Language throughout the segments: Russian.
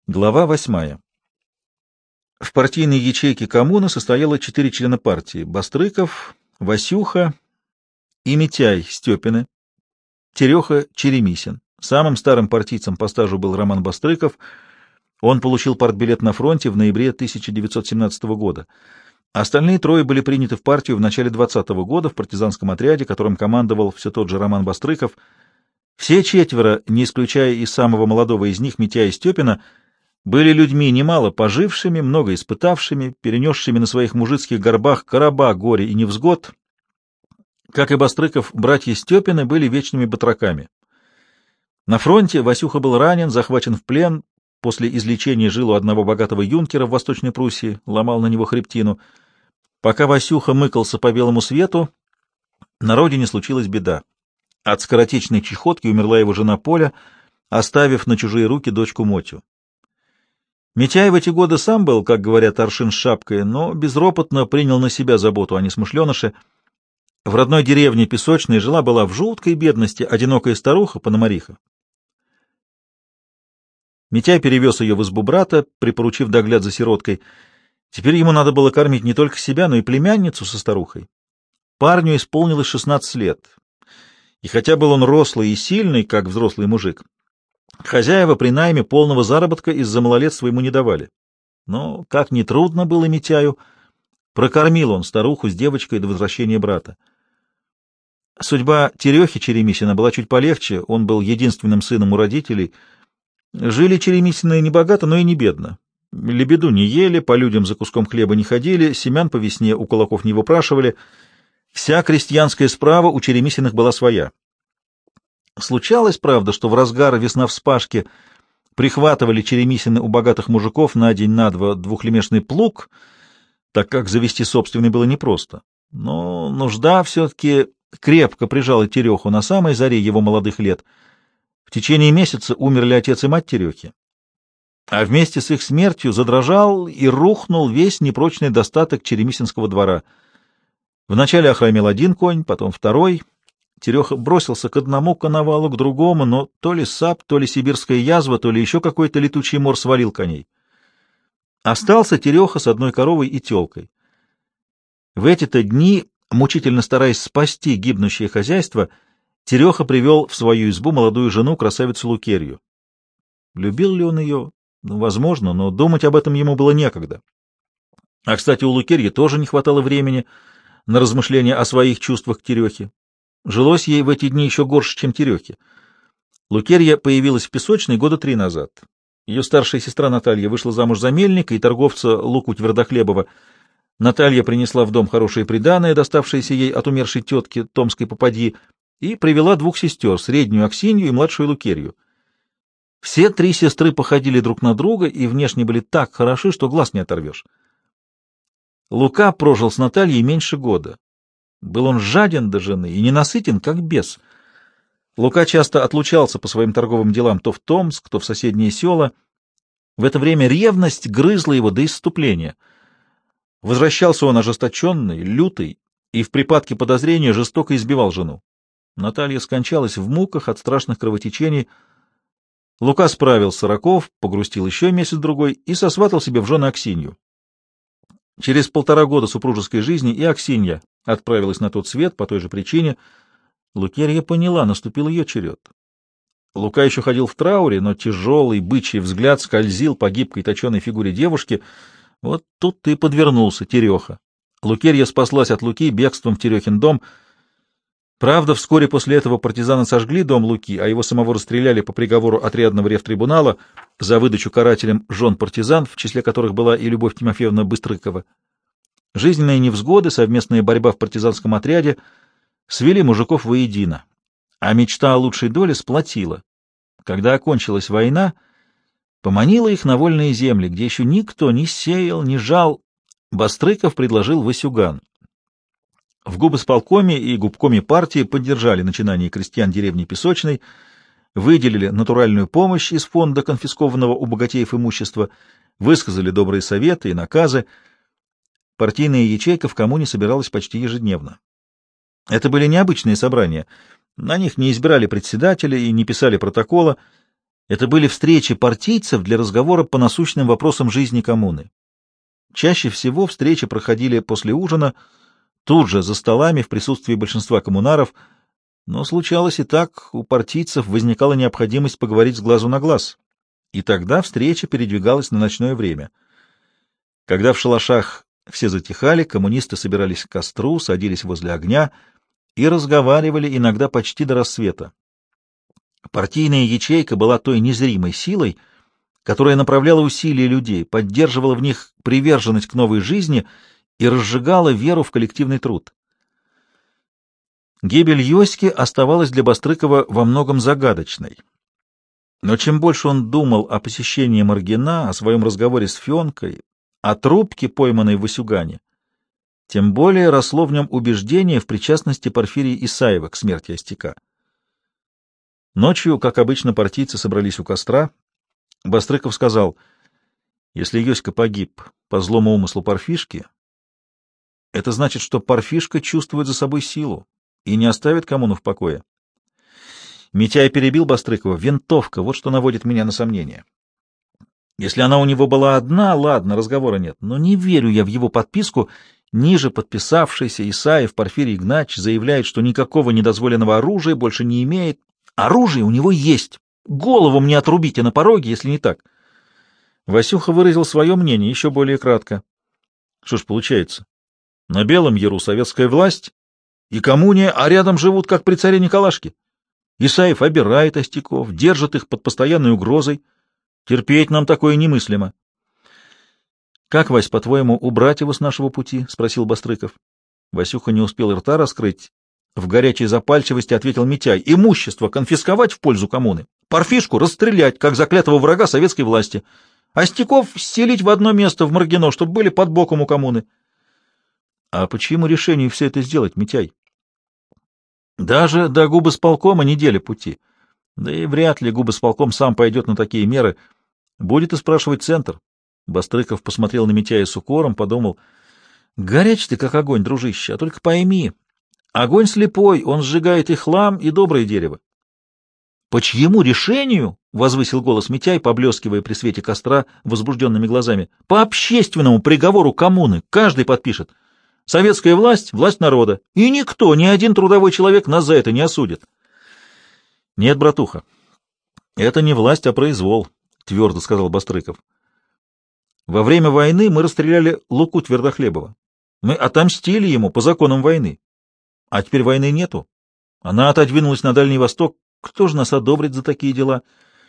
Глава 8. В партийной ячейке коммуны состояло 4 члена партии: Бастрыков, Васюха и Митяй Степины, Тереха Черемисин. Самым старым партийцем по стажу был Роман Бастрыков. Он получил партбилет на фронте в ноябре 1917 года. Остальные трое были приняты в партию в начале 20-го года в партизанском отряде, которым командовал все тот же Роман Бастрыков. Все четверо, не исключая и самого молодого из них, Митяя Степина, были людьми немало пожившими, много испытавшими, перенесшими на своих мужицких горбах короба, горе и невзгод. Как и Бастрыков, братья Степины были вечными батраками. На фронте Васюха был ранен, захвачен в плен, после излечения жил у одного богатого юнкера в Восточной Пруссии, ломал на него хребтину. Пока Васюха мыкался по белому свету, на родине случилась беда. От скоротечной чехотки умерла его жена Поля, оставив на чужие руки дочку Мотю. Митяй в эти годы сам был, как говорят, аршин с шапкой, но безропотно принял на себя заботу о несмышленыше. В родной деревне Песочной жила-была в жуткой бедности одинокая старуха Пономариха. Митяй перевез ее в избу брата, припоручив догляд за сироткой. Теперь ему надо было кормить не только себя, но и племянницу со старухой. Парню исполнилось 16 лет, и хотя был он рослый и сильный, как взрослый мужик, хозяева при найме полного заработка из-за малолетства ему не давали. Но, как ни трудно было Митяю, прокормил он старуху с девочкой до возвращения брата. Судьба Терехи Черемисина была чуть полегче, он был единственным сыном у родителей. Жили Черемисины не богато, но и не бедно. Лебеду не ели, по людям за куском хлеба не ходили, семян по весне у кулаков не выпрашивали. Вся крестьянская справа у Черемисиных была своя. Случалось, правда, что в разгар весна-вспашки прихватывали Черемисины у богатых мужиков на день на два двухлемешный плуг, так как завести собственный было непросто. Но нужда все-таки крепко прижала Тереху на самой заре его молодых лет. В течение месяца умерли отец и мать Терехи, а вместе с их смертью задрожал и рухнул весь непрочный достаток черемисинского двора. Вначале охромел один конь, потом второй. Тереха бросился к одному коновалу, к другому, но то ли сап, то ли сибирская язва, то ли еще какой-то летучий мор свалил коней. Остался Тереха с одной коровой и телкой. В эти-то дни, мучительно стараясь спасти гибнущее хозяйство, Тереха привел в свою избу молодую жену, красавицу Лукерью. Любил ли он ее? Возможно, но думать об этом ему было некогда. А, кстати, у Лукерьи тоже не хватало времени на размышления о своих чувствах к Терехе. Жилось ей в эти дни еще горше, чем Терехе. Лукерья появилась в Песочной года 3 назад. Ее старшая сестра Наталья вышла замуж за мельника и торговца Луку Твердохлебова. Наталья принесла в дом хорошее приданое, доставшееся ей от умершей тетки Томской попадьи, и привела 2 сестер, среднюю Аксинью и младшую Лукерью. Все 3 сестры походили друг на друга и внешне были так хороши, что глаз не оторвешь. Лука прожил с Натальей меньше года. Был он жаден до жены и ненасытен, как бес. Лука часто отлучался по своим торговым делам то в Томск, то в соседние села. В это время ревность грызла его до исступления. Возвращался он ожесточенный, лютый, и в припадке подозрения жестоко избивал жену. Наталья скончалась в муках от страшных кровотечений. Лука справил сороков, погрустил еще месяц-другой и сосватал себе в жены Аксинью. Через 1,5 года супружеской жизни и Аксинья отправилась на тот свет по той же причине. Лукерья поняла, наступил ее черед. Лука еще ходил в трауре, но тяжелый бычий взгляд скользил по гибкой точеной фигуре девушки. Вот тут и подвернулся Тереха. Лукерья спаслась от Луки бегством в Терехин дом. Правда, вскоре после этого партизаны сожгли дом Луки, а его самого расстреляли по приговору отрядного ревтрибунала за выдачу карателям жен партизан, в числе которых была и Любовь Тимофеевна Быстрыкова. Жизненные невзгоды, совместная борьба в партизанском отряде свели мужиков воедино, а мечта о лучшей доле сплотила. Когда окончилась война, поманила их на вольные земли, где еще никто не сеял, не жал. Бастрыков предложил Васюган. В губосполкоме и губкоме партии поддержали начинание крестьян деревни Песочной, выделили натуральную помощь из фонда конфискованного у богатеев имущества, высказали добрые советы и наказы. Партийная ячейка в коммуне собиралась почти ежедневно. Это были необычные собрания. На них не избирали председателя и не писали протокола. Это были встречи партийцев для разговора по насущным вопросам жизни коммуны. Чаще всего встречи проходили после ужина, тут же за столами в присутствии большинства коммунаров, но случалось и так, у партийцев возникала необходимость поговорить с глазу на глаз, и тогда встреча передвигалась на ночное время. Когда в шалашах все затихали, коммунисты собирались к костру, садились возле огня и разговаривали иногда почти до рассвета. Партийная ячейка была той незримой силой, которая направляла усилия людей, поддерживала в них приверженность к новой жизни и разжигала веру в коллективный труд. Гибель Йоськи оставалась для Бастрыкова во многом загадочной. Но чем больше он думал о посещении Маргина, о своем разговоре с Фенкой, о трубке, пойманной в Васюгане, тем более росло в нем убеждение в причастности Порфирия Исаева к смерти Остяка. Ночью, как обычно, партийцы собрались у костра. Бастрыков сказал: если Йоська погиб по злому умыслу Парфишки, это значит, что Парфишка чувствует за собой силу и не оставит коммуну в покое. Митяй перебил Бастрыкова: винтовка, вот что наводит меня на сомнение. Если она у него была одна, ладно, разговора нет, но не верю я в его подписку. Ниже подписавшийся Исаев Порфирий Игнатьевич заявляет, что никакого недозволенного оружия больше не имеет. Оружие у него есть. Голову мне отрубите на пороге, если не так. Васюха выразил свое мнение еще более кратко. Что ж получается? На Белом Яру советская власть и коммуния, а рядом живут, как при царе Николашке. Исаев обирает Остяков, держит их под постоянной угрозой. Терпеть нам такое немыслимо. — Как, Вась, по-твоему, убрать его с нашего пути? — спросил Бастрыков. Васюха не успел рта раскрыть. В горячей запальчивости ответил Митяй: имущество конфисковать в пользу коммуны, Парфишку расстрелять, как заклятого врага советской власти, Остяков селить в одно место в Маргино, чтобы были под боком у коммуны. — А по чьему решению все это сделать, Митяй? — Даже до губысполкома неделя пути. Да и вряд ли губысполком сам пойдет на такие меры. Будет и спрашивать центр. Бастрыков посмотрел на Митяя с укором, подумал: горяч ты, как огонь, дружище, а только пойми, огонь слепой, он сжигает и хлам, и доброе дерево. — По чьему решению? — возвысил голос Митяй, поблескивая при свете костра возбужденными глазами. — По общественному приговору коммуны каждый подпишет. Советская власть — власть народа, и никто, ни один трудовой человек нас за это не осудит. — Нет, братуха, это не власть, а произвол, — твердо сказал Бастрыков. Во время войны мы расстреляли Луку Твердохлебова. Мы отомстили ему по законам войны. А теперь войны нету. Она отодвинулась на Дальний Восток. Кто же нас одобрит за такие дела?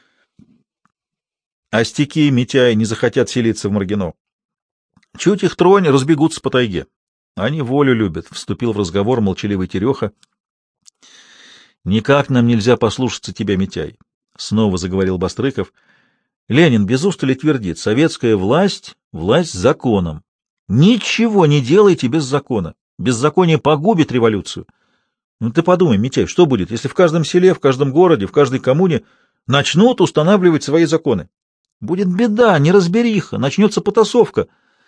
Остяки и Митяй не захотят селиться в Маргино. Чуть их тронь, разбегутся по тайге. Они волю любят, — вступил в разговор молчаливый Тереха. — Никак нам нельзя послушаться тебя, Митяй, — снова заговорил Бастрыков. Ленин без устали твердит: советская власть — власть законом. Ничего не делайте без закона. Беззаконие погубит революцию. Ну ты подумай, Митяй, что будет, если в каждом селе, в каждом городе, в каждой коммуне начнут устанавливать свои законы? Будет беда, неразбериха, начнется потасовка.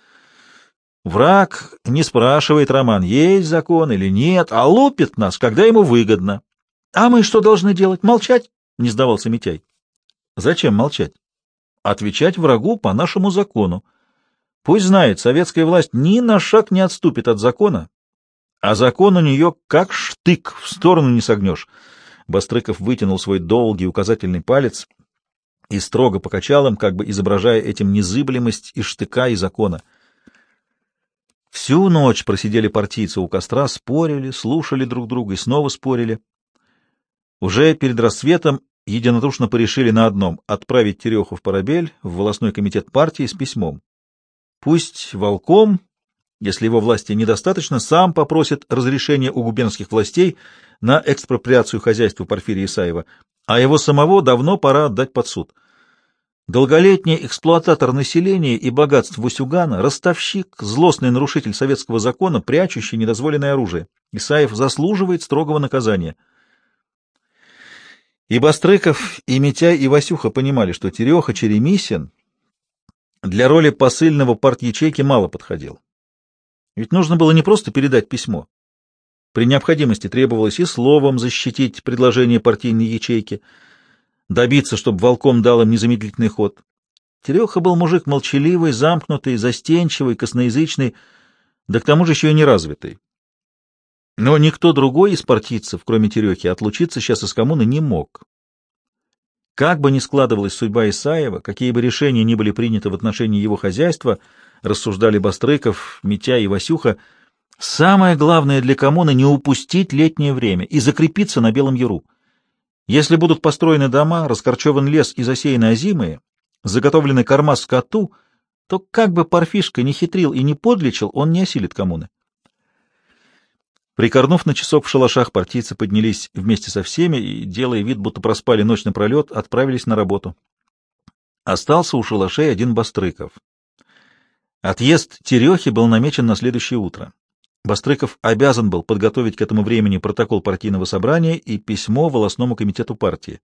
Враг не спрашивает, Роман, есть закон или нет, а лупит нас, когда ему выгодно. А мы что должны делать? Молчать? Не сдавался Митяй. Зачем молчать? Отвечать врагу по нашему закону. Пусть знает, советская власть ни на шаг не отступит от закона, а закон у нее как штык, в сторону не согнешь. Бастрыков вытянул свой долгий указательный палец и строго покачал им, как бы изображая этим незыблемость и штыка, и закона. Всю ночь просидели партийцы у костра, спорили, слушали друг друга и снова спорили. Уже перед рассветом единодушно порешили на одном — отправить Тереху в Парабель, в волостной комитет партии с письмом. Пусть волком, если его власти недостаточно, сам попросит разрешения у губернских властей на экспроприацию хозяйства Порфирия Исаева, а его самого давно пора отдать под суд. Долголетний эксплуататор населения и богатств Васюгана, ростовщик, злостный нарушитель советского закона, прячущий недозволенное оружие. Исаев заслуживает строгого наказания. И Бастрыков, и Митяй, и Васюха понимали, что Тереха Черемисин для роли посыльного партячейки мало подходил. Ведь нужно было не просто передать письмо. При необходимости требовалось и словом защитить предложение партийной ячейки. добиться, чтобы волком дал им незамедлительный ход. Тереха был мужик молчаливый, замкнутый, застенчивый, косноязычный, да к тому же еще и неразвитый. Но никто другой из партийцев, кроме Терехи, отлучиться сейчас из коммуны не мог. Как бы ни складывалась судьба Исаева, какие бы решения ни были приняты в отношении его хозяйства, рассуждали Бастрыков, Митя и Васюха, самое главное для коммуны — не упустить летнее время и закрепиться на Белом Яру. Если будут построены дома, раскорчеван лес и засеяны озимые, заготовлены корма скоту, то как бы Парфишка не хитрил и не подлечил, он не осилит коммуны. Прикорнув на часок в шалашах, партийцы поднялись вместе со всеми и, делая вид, будто проспали ночь напролет, отправились на работу. Остался у шалашей один Бастрыков. Отъезд Терехи был намечен на следующее утро. Бастрыков обязан был подготовить к этому времени протокол партийного собрания и письмо волостному комитету партии.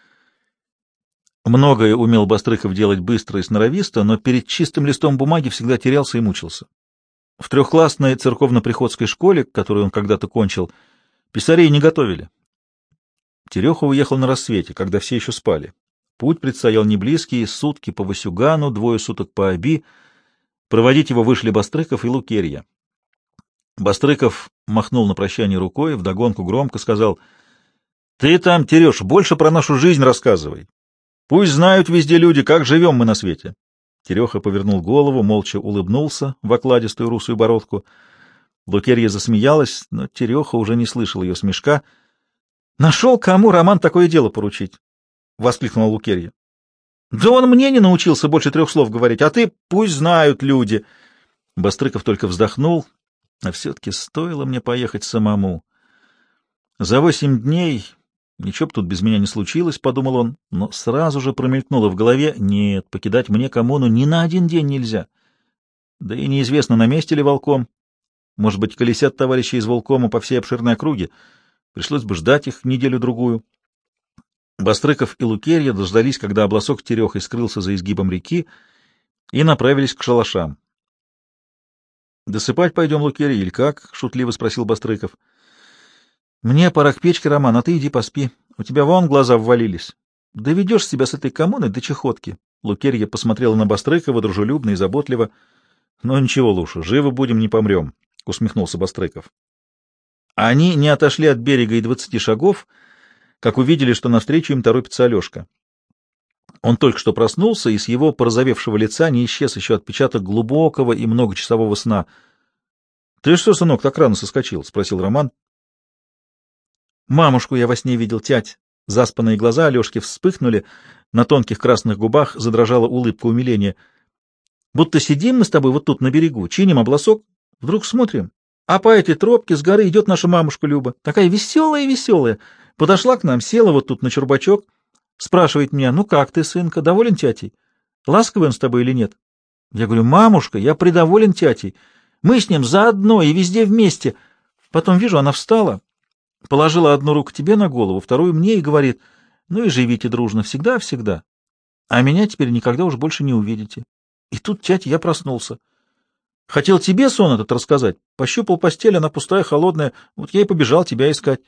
Многое умел Бастрыков делать быстро и сноровисто, но перед чистым листом бумаги всегда терялся и мучился. В трехклассной церковно-приходской школе, которую он когда-то кончил, писарей не готовили. Тереха уехал на рассвете, когда все еще спали. Путь предстоял неблизкий, сутки по Васюгану, 2 суток по Оби. Проводить его вышли Бастрыков и Лукерья. Бастрыков махнул на прощание рукой, вдогонку громко сказал: «Ты там, Тереш, больше про нашу жизнь рассказывай. Пусть знают везде люди, как живем мы на свете». Тереха повернул голову, молча улыбнулся в окладистую русую бородку. Лукерья засмеялась, но Тереха уже не слышал ее смешка. «Нашел, кому Роман такое дело поручить?» — воскликнула Лукерья. «Да он мне не научился больше 3 слов говорить, а ты пусть знают люди». Бастрыков только вздохнул, а все-таки стоило мне поехать самому. За 8 дней... Ничего б тут без меня не случилось, — подумал он, но сразу же промелькнуло в голове: нет, покидать мне коммуну ни на один день нельзя. Да и неизвестно, на месте ли волком. Может быть, колесят товарищи из волкома по всей обширной округе. Пришлось бы ждать их неделю-другую. Бастрыков и Лукерья дождались, когда обласок Терехой скрылся за изгибом реки, и направились к шалашам. — Досыпать пойдем, Лукерья, или как? — шутливо спросил Бастрыков. «Мне пора к печке, Роман, а ты иди поспи. У тебя вон глаза ввалились. Доведешь себя с этой коммуной до чехотки». Лукерья посмотрела на Бастрыкова дружелюбно и заботливо. «Ну ничего, Луша, живы будем, не помрем», — усмехнулся Бастрыков. Они не отошли от берега и 20 шагов, как увидели, что навстречу им торопится Алешка. Он только что проснулся, и с его порозовевшего лица не исчез еще отпечаток глубокого и многочасового сна. — Ты что, сынок, так рано соскочил? — спросил Роман. «Мамушку я во сне видел, тять». Заспанные глаза Алешки вспыхнули, на тонких красных губах задрожала улыбка умиления. «Будто сидим мы с тобой вот тут на берегу, чиним обласок, вдруг смотрим, а по этой тропке с горы идет наша мамушка Люба, такая веселая-веселая, подошла к нам, села вот тут на чурбачок, спрашивает меня: ну как ты, сынка, доволен тятей? Ласковый он с тобой или нет?» Я говорю: «Мамушка, я предоволен тятей, мы с ним заодно и везде вместе». Потом вижу, она встала, положила одну руку тебе на голову, вторую мне, и говорит: ну и живите дружно, всегда-всегда. А меня теперь никогда уж больше не увидите. И тут, тятя, я проснулся. Хотел тебе сон этот рассказать. Пощупал постель, она пустая, холодная. Вот я и побежал тебя искать.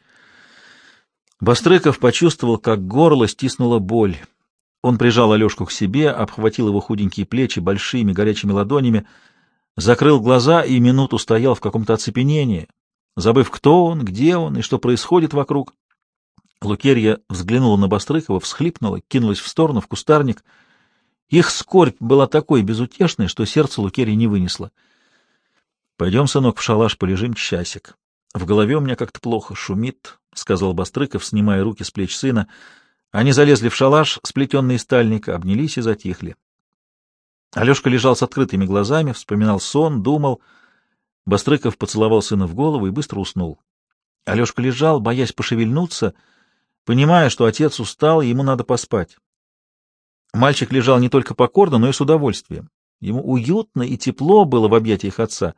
Бастрыков почувствовал, как горло стиснула боль. Он прижал Алешку к себе, обхватил его худенькие плечи большими горячими ладонями, закрыл глаза и минуту стоял в каком-то оцепенении, забыв, кто он, где он и что происходит вокруг. Лукерья взглянула на Бастрыкова, всхлипнула, кинулась в сторону, в кустарник. Их скорбь была такой безутешной, что сердце Лукерьи не вынесло. — Пойдем, сынок, в шалаш полежим часик. В голове у меня как-то плохо, шумит, — сказал Бастрыков, снимая руки с плеч сына. Они залезли в шалаш, сплетенный из тальника, обнялись и затихли. Алешка лежал с открытыми глазами, вспоминал сон, думал. Бастрыков поцеловал сына в голову и быстро уснул. Алешка лежал, боясь пошевельнуться, понимая, что отец устал, и ему надо поспать. Мальчик лежал не только покорно, но и с удовольствием. Ему уютно и тепло было в объятиях отца.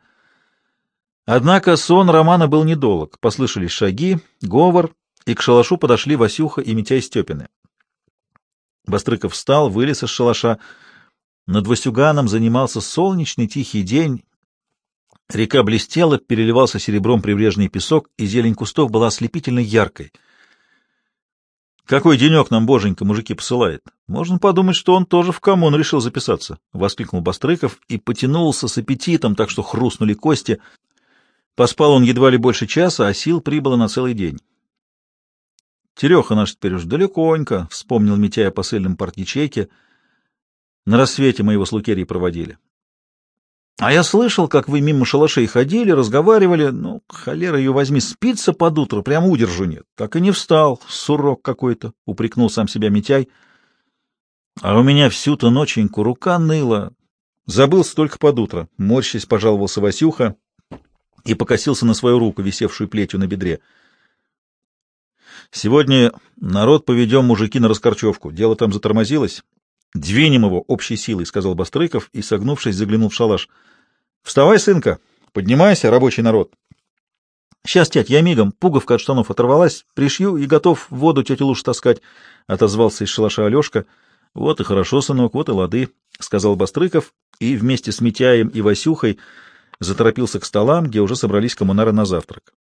Однако сон Романа был недолг. Послышались шаги, говор, и к шалашу подошли Васюха и Митяй Степины. Бастрыков встал, вылез из шалаша. Над Васюганом занимался солнечный тихий день. Река блестела, переливался серебром прибрежный песок, и зелень кустов была ослепительно яркой. Какой денек нам боженька мужики посылает? Можно подумать, что он тоже в коммун решил записаться, — воскликнул Бастрыков и потянулся с аппетитом, так что хрустнули кости. Поспал он едва ли больше часа, а сил прибыло на целый день. Тереха наш теперь уж далеконько, — вспомнил Митяй о посыльном партячейке. На рассвете мы его с Лукерьей проводили. А я слышал, как вы мимо шалашей ходили, разговаривали. Ну, холера ее возьми, спится под утро, прямо удержу нет. Так и не встал, сурок какой-то, — упрекнул сам себя Митяй. А у меня всю-то ноченьку рука ныла. Забылся только под утро. Морщись пожаловался Васюха и покосился на свою руку, висевшую плетью на бедре. Сегодня народ поведем, мужики, на раскорчевку. Дело там затормозилось. Двинем его общей силой, — сказал Бастрыков и, согнувшись, заглянул в шалаш. — Вставай, сынка, поднимайся, рабочий народ. — Сейчас, тять, я мигом. Пуговка от штанов оторвалась, пришью и готов воду тетю Лушу таскать, — отозвался из шалаша Алешка. — Вот и хорошо, сынок, вот и лады, — сказал Бастрыков и вместе с Митяем и Васюхой заторопился к столам, где уже собрались коммунары на завтрак.